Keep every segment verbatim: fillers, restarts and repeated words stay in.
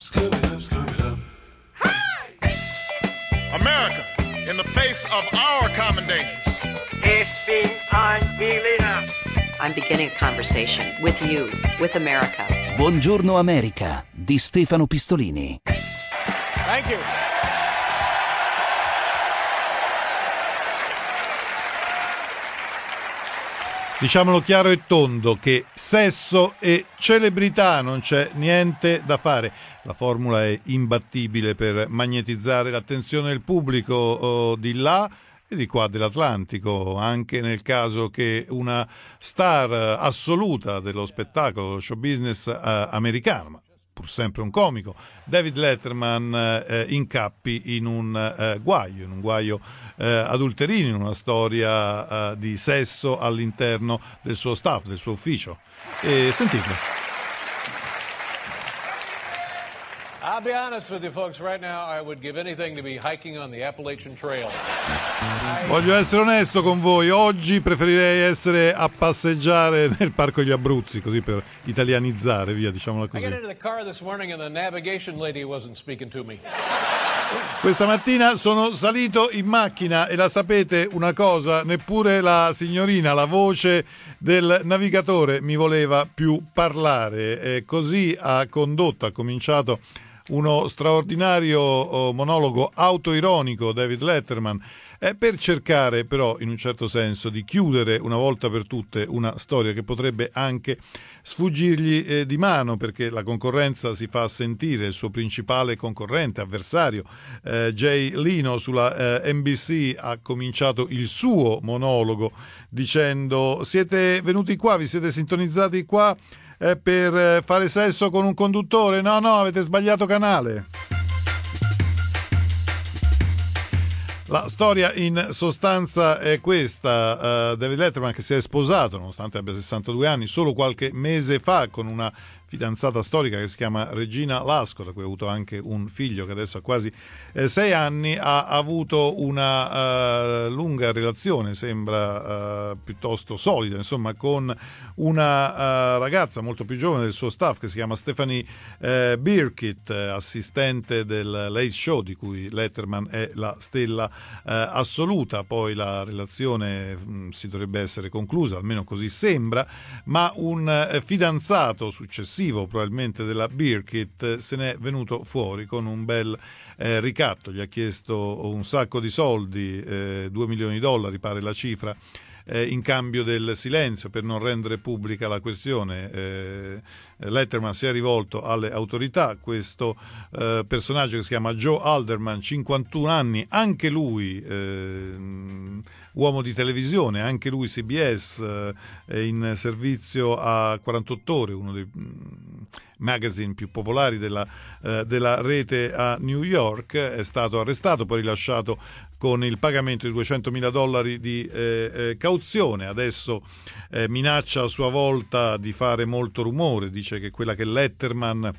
America, in the face of our common dangers. Ich bin ein Berliner. I'm beginning a conversation with you, with America. Buongiorno America di Stefano Pistolini. Thank you. Diciamolo chiaro e tondo che sesso e celebrità non c'è niente da fare. La formula è imbattibile per magnetizzare l'attenzione del pubblico oh, di là e di qua dell'Atlantico, anche nel caso che una star assoluta dello spettacolo, dello show business eh, americano, ma pur sempre un comico, David Letterman eh, incappi in un eh, guaio, in un guaio eh, adulterino, in una storia eh, di sesso all'interno del suo staff, del suo ufficio. E sentite. I'll be honest with you folks, right now I would give anything to be hiking on the Appalachian Trail. Voglio essere onesto con voi, oggi preferirei essere a passeggiare nel Parco degli Abruzzi, così per italianizzare, via, diciamola I così. got into the car this morning and the navigation lady wasn't speaking to me. Questa mattina sono salito in macchina e la sapete una cosa, neppure la signorina, la voce del navigatore mi voleva più parlare, e così ha condotto, ha cominciato uno straordinario oh, monologo autoironico David Letterman, eh, per cercare però in un certo senso di chiudere una volta per tutte una storia che potrebbe anche sfuggirgli eh, di mano, perché la concorrenza si fa sentire. Il suo principale concorrente, avversario, eh, Jay Leno sulla eh, N B C ha cominciato il suo monologo dicendo: siete venuti qua, vi siete sintonizzati qua eh, per eh, fare sesso con un conduttore? No, no, avete sbagliato canale. La storia in sostanza è questa: uh, David Letterman, che si è sposato nonostante abbia sessantadue anni solo qualche mese fa con una fidanzata storica che si chiama Regina Lasko, da cui ha avuto anche un figlio che adesso ha quasi eh, sei anni, ha avuto una uh, lunga relazione, sembra uh, piuttosto solida, insomma, con una uh, ragazza molto più giovane del suo staff che si chiama Stephanie uh, Birkitt, assistente del Late Show, di cui Letterman è la stella uh, assoluta. Poi la relazione mh, si dovrebbe essere conclusa, almeno così sembra, ma un uh, fidanzato successivo probabilmente della Birkitt se n'è venuto fuori con un bel eh, ricatto. Gli ha chiesto un sacco di soldi, eh, due milioni di dollari pare la cifra, eh, in cambio del silenzio per non rendere pubblica la questione. eh, Letterman si è rivolto alle autorità. Questo eh, personaggio che si chiama Joe Alderman, cinquantuno anni, anche lui eh, uomo di televisione, anche lui C B S, eh, in servizio a quarantotto ore, uno dei mm, magazine più popolari della, eh, della rete a New York. È stato arrestato, poi rilasciato con il pagamento di duecentomila dollari di eh, eh, cauzione. Adesso eh, minaccia a sua volta di fare molto rumore, dice che quella che Letterman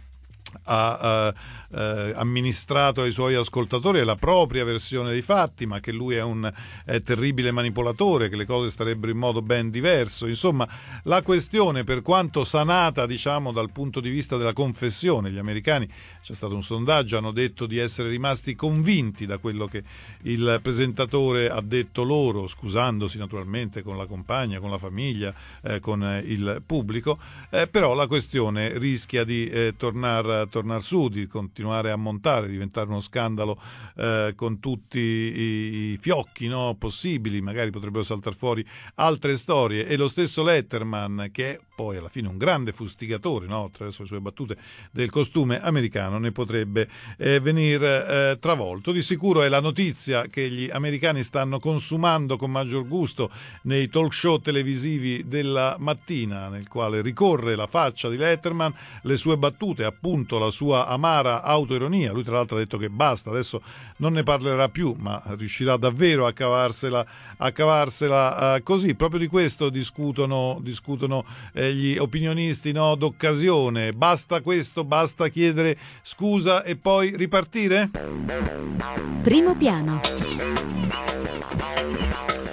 ha uh, uh, amministrato ai suoi ascoltatori è la propria versione dei fatti, ma che lui è un è terribile manipolatore, che le cose starebbero in modo ben diverso. Insomma, la questione, per quanto sanata, diciamo, dal punto di vista della confessione, gli americani, c'è stato un sondaggio, hanno detto di essere rimasti convinti da quello che il presentatore ha detto loro, scusandosi naturalmente con la compagna, con la famiglia, eh, con il pubblico, eh, però la questione rischia di eh, tornare tornare su, di continuare a montare, diventare uno scandalo eh, con tutti i, i fiocchi, no, possibili. Magari potrebbero saltare fuori altre storie, e lo stesso Letterman, che è poi alla fine un grande fustigatore, no, attraverso le sue battute del costume americano, ne potrebbe eh, venire eh, travolto. Di sicuro è la notizia che gli americani stanno consumando con maggior gusto nei talk show televisivi della mattina, nel quale ricorre la faccia di Letterman, le sue battute, appunto la sua amara autoironia. Lui tra l'altro ha detto che basta, adesso non ne parlerà più, ma riuscirà davvero a cavarsela, a cavarsela uh, così. Proprio di questo discutono, discutono eh, gli opinionisti, no, d'occasione. Basta questo, basta chiedere scusa e poi ripartire? Primo piano.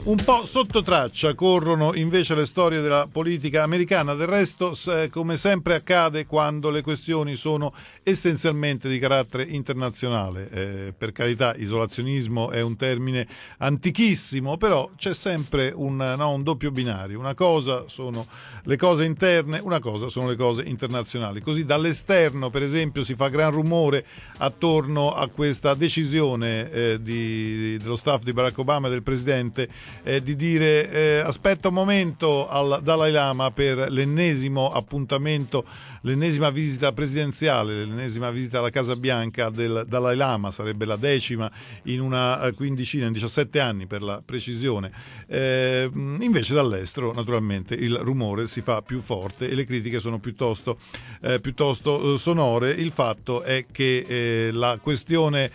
Un po' sotto traccia corrono invece le storie della politica americana, del resto come sempre accade quando le questioni sono essenzialmente di carattere internazionale. Eh, per carità, isolazionismo è un termine antichissimo, però c'è sempre un, no, un doppio binario. Una cosa sono le cose interne, una cosa sono le cose internazionali. Così dall'esterno, per esempio, si fa gran rumore attorno a questa decisione eh, di, dello staff di Barack Obama e del presidente eh, di dire eh, aspetta un momento al Dalai Lama per l'ennesimo appuntamento, l'ennesima visita presidenziale, l'ennesima visita alla Casa Bianca del Dalai Lama, sarebbe la decima in una quindicina, in diciassette anni per la precisione. Eh, invece dall'estero naturalmente il rumore si fa più forte e le critiche sono piuttosto, eh, piuttosto sonore. Il fatto è che eh, la questione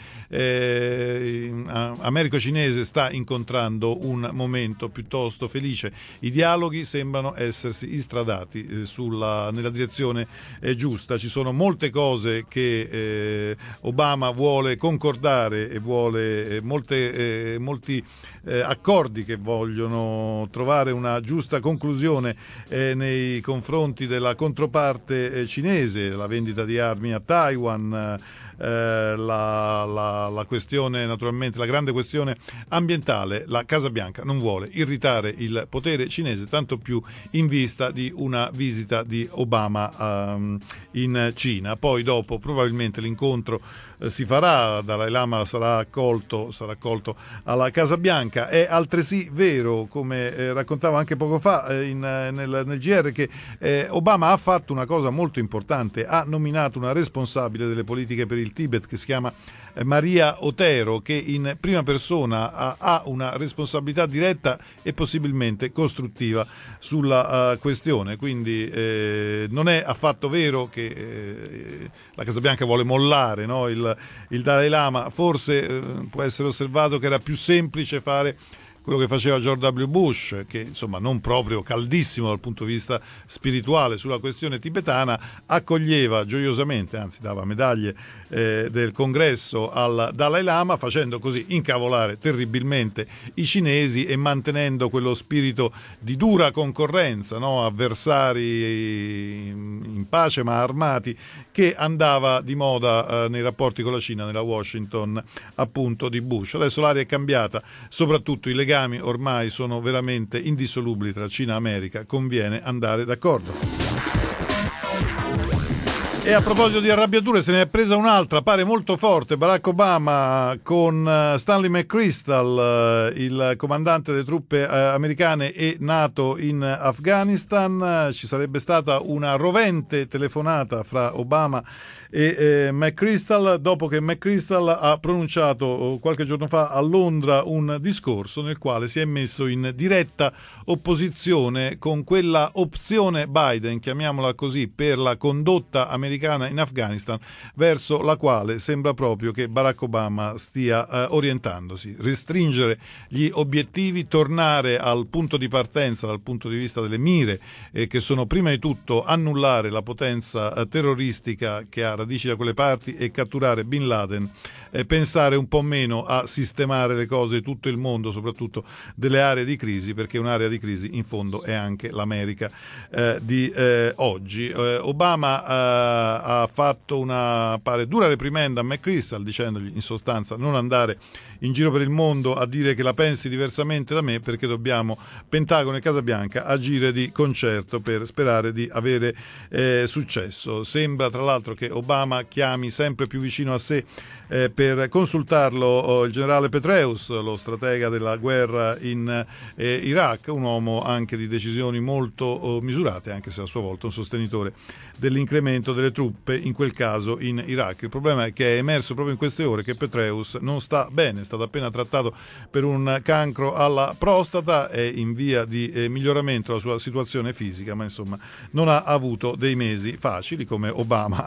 eh, americo-cinese sta incontrando un momento piuttosto felice. I dialoghi sembrano essersi istradati eh, sulla, nella direzione eh, giusta. Ci sono molte cose che eh, Obama vuole concordare e vuole eh, molte, eh, molti eh, accordi che vogliono trovare una giusta conclusione eh, nei confronti della controparte eh, cinese, la vendita di armi a Taiwan, Eh, la, la, la questione, naturalmente la grande questione ambientale. La Casa Bianca non vuole irritare il potere cinese, tanto più in vista di una visita di Obama um, in Cina. Poi dopo probabilmente l'incontro eh, si farà, Dalai Lama sarà accolto, sarà accolto alla Casa Bianca. È altresì vero, come eh, raccontavo anche poco fa eh, in, nel, nel G R, che eh, Obama ha fatto una cosa molto importante, ha nominato una responsabile delle politiche per il Tibet che si chiama Maria Otero, che in prima persona ha, ha una responsabilità diretta e possibilmente costruttiva sulla uh, questione. Quindi eh, non è affatto vero che eh, la Casa Bianca vuole mollare, no, il, il Dalai Lama. Forse eh, può essere osservato che era più semplice fare quello che faceva George W. Bush, che insomma non proprio caldissimo dal punto di vista spirituale sulla questione tibetana, accoglieva gioiosamente, anzi dava medaglie eh, del congresso al Dalai Lama, facendo così incavolare terribilmente i cinesi e mantenendo quello spirito di dura concorrenza, no? Avversari in pace ma armati, che andava di moda eh, nei rapporti con la Cina, nella Washington appunto di Bush. Adesso l'aria è cambiata, soprattutto i legami ormai sono veramente indissolubili tra Cina e America, conviene andare d'accordo. E a proposito di arrabbiature, se ne è presa un'altra, pare molto forte. Barack Obama con Stanley McChrystal, il comandante delle truppe americane e NATO in Afghanistan. Ci sarebbe stata una rovente telefonata fra Obama e eh, McChrystal, dopo che McChrystal ha pronunciato qualche giorno fa a Londra un discorso nel quale si è messo in diretta opposizione con quella opzione Biden, chiamiamola così, per la condotta americana in Afghanistan, verso la quale sembra proprio che Barack Obama stia eh, orientandosi. Restringere gli obiettivi, tornare al punto di partenza dal punto di vista delle mire, eh, che sono prima di tutto annullare la potenza eh, terroristica che ha radici da quelle parti e catturare Bin Laden, eh, pensare un po' meno a sistemare le cose di tutto il mondo, soprattutto delle aree di crisi, perché un'area di crisi in fondo è anche l'America eh, di eh, oggi. Eh, Obama eh, ha fatto una pare dura reprimenda a McChrystal, dicendogli in sostanza non andare in giro per il mondo a dire che la pensi diversamente da me, perché dobbiamo, Pentagono e Casa Bianca, agire di concerto per sperare di avere eh, successo. Sembra tra l'altro che Obama chiami sempre più vicino a sé eh, per consultarlo oh, il generale Petraeus, lo stratega della guerra in eh, Iraq, un uomo anche di decisioni molto oh, misurate, anche se a sua volta un sostenitore dell'incremento delle truppe, in quel caso in Iraq. Il problema è che è emerso proprio in queste ore che Petraeus non sta bene, è stato appena trattato per un cancro alla prostata, è in via di eh, miglioramento la sua situazione fisica, ma insomma non ha avuto dei mesi facili, come Obama anche non ha avuto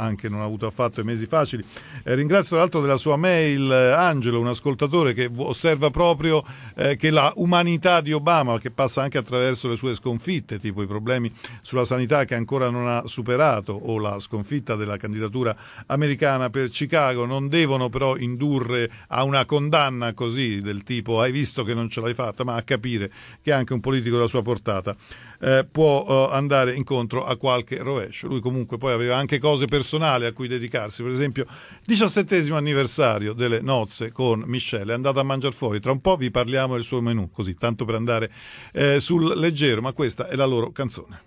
avuto affatto i mesi facili. Eh, ringrazio tra l'altro della sua mail eh, Angelo, un ascoltatore che osserva proprio eh, che la umanità di Obama, che passa anche attraverso le sue sconfitte, tipo i problemi sulla sanità che ancora non ha superato o la sconfitta della candidatura americana per Chicago, non devono però indurre a una condanna così del tipo hai visto che non ce l'hai fatta, ma a capire che anche un politico della sua portata eh, può eh, andare incontro a qualche rovescio. Lui comunque poi aveva anche cose personali a cui dedicarsi, per esempio diciassettesimo anniversario delle nozze con Michelle, è andata a mangiare fuori, tra un po' vi parliamo del suo menù, così tanto per andare eh, sul leggero, ma questa è la loro canzone.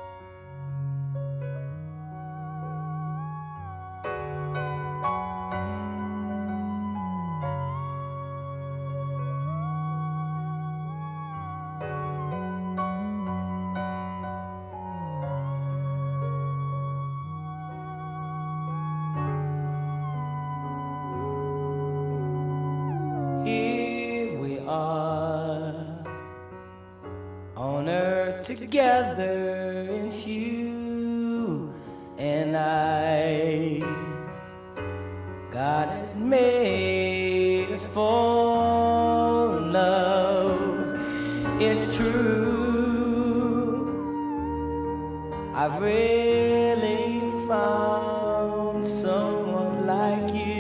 Together, it's you and I. God has made us fall in love. It's true. I've really found someone like you.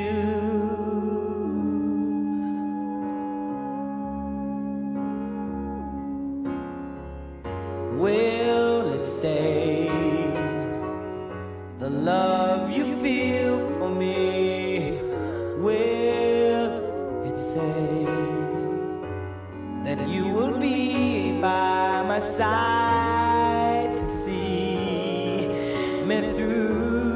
Will it stay? The love you feel for me, will it say that you will be by my side to see me through?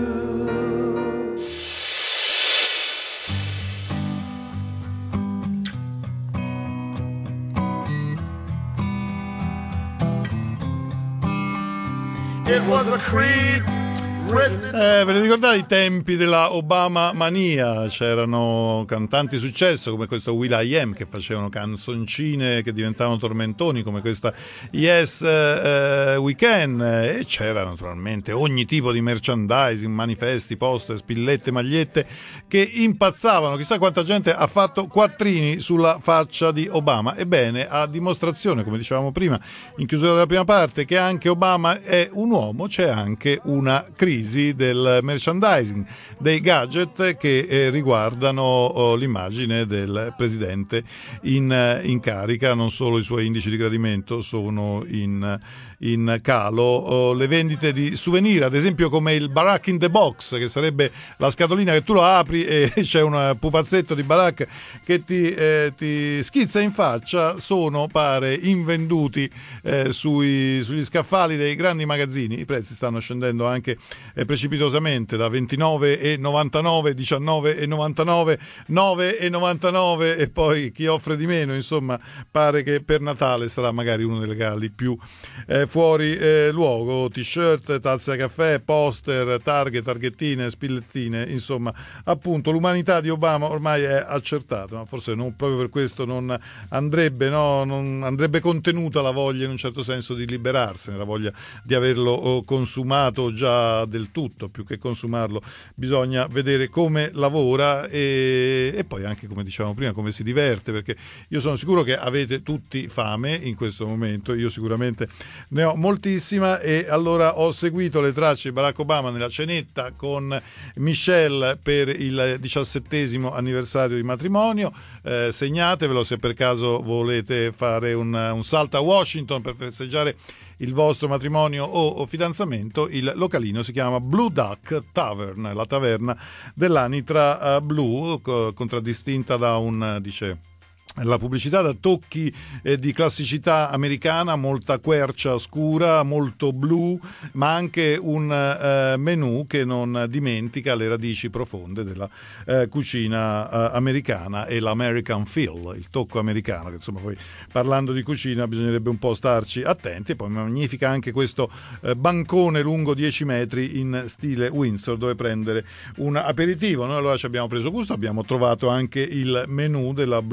It was a creed written in... Eh, ve ne ricordate i tempi della Obama mania? C'erano cantanti successo come questo will.i.am che facevano canzoncine che diventavano tormentoni, come questa Yes uh, We Can, e c'era naturalmente ogni tipo di merchandising, manifesti, poster, spillette, magliette che impazzavano. Chissà quanta gente ha fatto quattrini sulla faccia di Obama. Ebbene, a dimostrazione, come dicevamo prima in chiusura della prima parte, che anche Obama è un uomo, c'è anche una crisi del merchandising, dei gadget che eh, riguardano oh, l'immagine del presidente in, in carica. Non solo i suoi indici di gradimento sono in, in calo, oh, le vendite di souvenir, ad esempio come il Barack in the Box, che sarebbe la scatolina che tu lo apri e c'è un pupazzetto di Barack che ti, eh, ti schizza in faccia, sono pare invenduti eh, sui, sugli scaffali dei grandi magazzini. I prezzi stanno scendendo anche eh, precipitosamente, da ventinove e novantanove, diciannove e novantanove, nove e novantanove, e poi chi offre di meno. Insomma, pare che per Natale sarà magari uno dei regali più eh, fuori eh, luogo. T-shirt, tazze da caffè, poster, targhe, targhettine, spillettine, insomma, appunto l'umanità di Obama ormai è accertata, ma forse non, proprio per questo non andrebbe, no, non andrebbe contenuta la voglia in un certo senso di liberarsene, la voglia di averlo consumato già del tutto. Più che consumarlo bisogna vedere come lavora e, e poi anche, come dicevamo prima, come si diverte, perché io sono sicuro che avete tutti fame in questo momento, io sicuramente ne ho moltissima, e allora ho seguito le tracce di Barack Obama nella cenetta con Michelle per il diciassettesimo anniversario di matrimonio. Eh, segnatevelo se per caso volete fare un, un salto a Washington per festeggiare il vostro matrimonio o, o fidanzamento. Il localino si chiama Blue Duck Tavern, la taverna dell'anitra uh, blu, co- contraddistinta da un, dice la pubblicità, da tocchi eh, di classicità americana, molta quercia scura, molto blu, ma anche un eh, menù che non dimentica le radici profonde della eh, cucina eh, americana e l'American feel, il tocco americano, che insomma poi parlando di cucina bisognerebbe un po' starci attenti. E poi magnifica anche questo eh, bancone lungo dieci metri in stile Windsor dove prendere un aperitivo. Noi allora ci abbiamo preso gusto, abbiamo trovato anche il menù della Blue Duck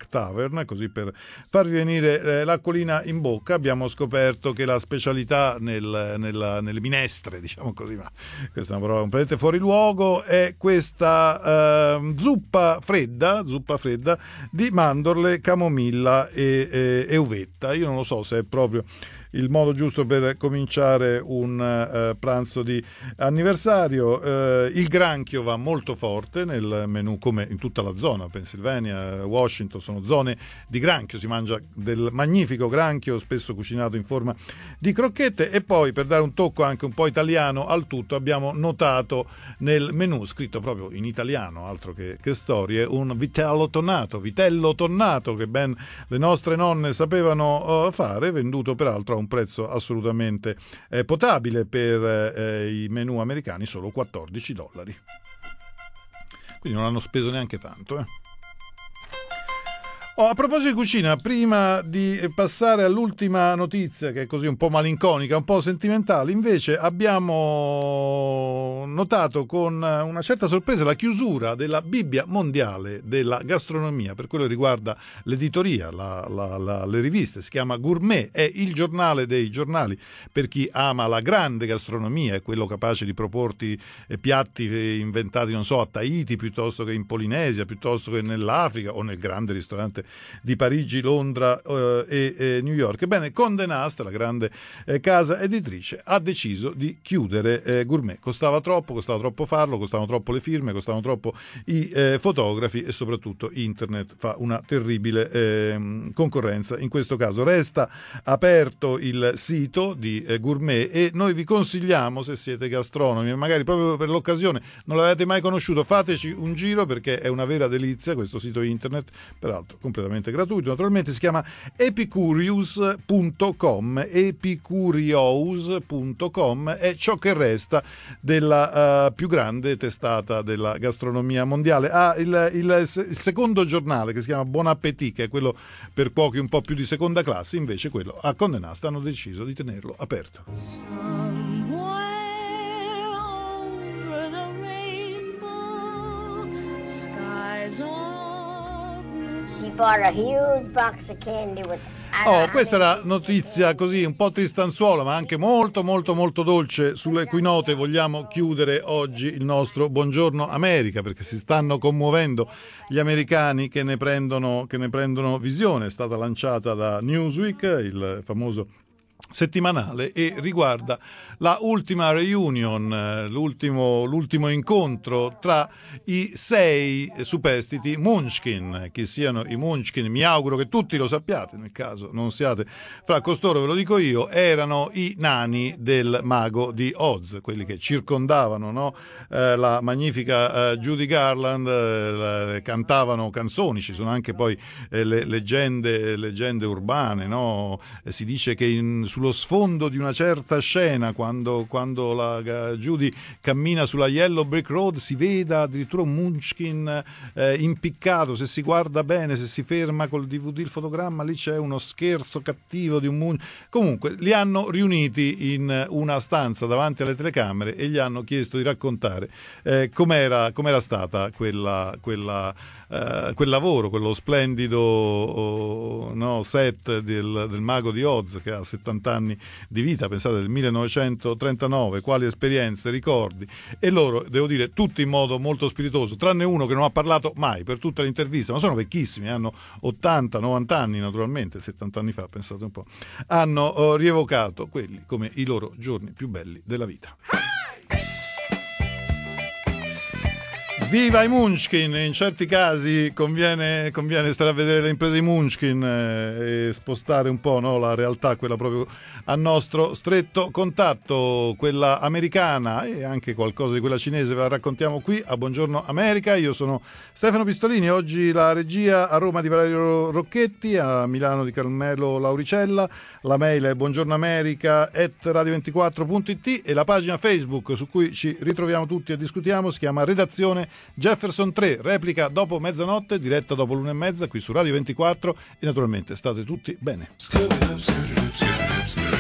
Tavern, così per farvi venire eh, l'acquolina in bocca. Abbiamo scoperto che la specialità nel, nella, nelle minestre, diciamo così, ma questa è una parola completamente fuori luogo, è questa eh, zuppa fredda, zuppa fredda di mandorle, camomilla e, e, e uvetta. Io non lo so se è proprio il modo giusto per cominciare un uh, pranzo di anniversario. Uh, il granchio va molto forte nel menù, come in tutta la zona, Pennsylvania, Washington, sono zone di granchio, si mangia del magnifico granchio, spesso cucinato in forma di crocchette. E poi, per dare un tocco anche un po' italiano al tutto, abbiamo notato nel menù, scritto proprio in italiano, altro che, che storie, un vitello tonnato, vitello tonnato che ben le nostre nonne sapevano uh, fare, venduto peraltro a un prezzo assolutamente eh, potabile per eh, i menù americani, solo quattordici dollari. Quindi non hanno speso neanche tanto, eh. Oh, a proposito di cucina, prima di passare all'ultima notizia, che è così un po' malinconica, un po' sentimentale, invece abbiamo notato con una certa sorpresa la chiusura della Bibbia mondiale della gastronomia, per quello che riguarda l'editoria, la, la, la, le riviste. Si chiama Gourmet, è il giornale dei giornali per chi ama la grande gastronomia, è quello capace di proporti eh, piatti inventati, non so, a Tahiti, piuttosto che in Polinesia, piuttosto che nell'Africa o nel grande ristorante di Parigi, Londra eh, e, e New York. Ebbene, Condé Nast, la grande eh, casa editrice, ha deciso di chiudere eh, Gourmet. Costava troppo, costava troppo farlo, costavano troppo le firme, costavano troppo i eh, fotografi e soprattutto internet fa una terribile eh, concorrenza. In questo caso resta aperto il sito di eh, Gourmet e noi vi consigliamo, se siete gastronomi, magari proprio per l'occasione non l'avete mai conosciuto, fateci un giro perché è una vera delizia questo sito internet, peraltro completamente gratuito, naturalmente. Si chiama epicurious punto com, epicurious punto com, è ciò che resta della uh, più grande testata della gastronomia mondiale. Ha il, il, il secondo giornale che si chiama Bon Appétit, che è quello per cuochi un po' più di seconda classe, invece quello a Condé Nast hanno deciso di tenerlo aperto. She bought a huge box of candy with Oh, questa è la notizia così un po' tristanzuola, ma anche molto molto molto dolce, sulle cui note vogliamo chiudere oggi il nostro Buongiorno America, perché si stanno commuovendo gli americani che ne prendono, che ne prendono visione. È stata lanciata da Newsweek, il famoso settimanale, e riguarda la ultima reunion, l'ultimo, l'ultimo incontro tra i sei superstiti Munchkin. Chi siano i Munchkin mi auguro che tutti lo sappiate, nel caso non siate fra costoro ve lo dico io. Erano i nani del Mago di Oz, quelli che circondavano, no? eh, la magnifica eh, Judy Garland, eh, cantavano canzoni, ci sono anche poi eh, le leggende, leggende urbane, no? Eh, si dice che in, sullo sfondo di una certa scena, quando, quando la Judy cammina sulla Yellow Brick Road, si veda addirittura un Munchkin eh, impiccato. Se si guarda bene, se si ferma col D V D il fotogramma, lì c'è uno scherzo cattivo di un Munchkin. Comunque li hanno riuniti in una stanza davanti alle telecamere e gli hanno chiesto di raccontare eh, com'era, com'era stata quella, quella Uh, quel lavoro, quello splendido oh, no, set del, del Mago di Oz, che ha settanta anni di vita, pensate, del millenovecentotrentanove, quali esperienze, ricordi. E loro, devo dire, tutti in modo molto spiritoso, tranne uno che non ha parlato mai per tutta l'intervista, ma sono vecchissimi, hanno ottanta novanta anni naturalmente, settanta anni fa, pensate un po', hanno oh, rievocato quelli come i loro giorni più belli della vita. Viva i Munchkin! In certi casi conviene, conviene stare a vedere le imprese di Munchkin eh, e spostare un po', no, la realtà, quella proprio a nostro stretto contatto, quella americana e anche qualcosa di quella cinese. Ve la raccontiamo qui a Buongiorno America. Io sono Stefano Pistolini, oggi la regia a Roma di Valerio Rocchetti, a Milano di Carmelo Lauricella, la mail è buongiornoamerica chiocciola radio ventiquattro punto it e la pagina Facebook su cui ci ritroviamo tutti e discutiamo si chiama Redazione Jefferson tre, replica dopo mezzanotte, diretta dopo l'una e mezza qui su Radio ventiquattro e naturalmente state tutti bene.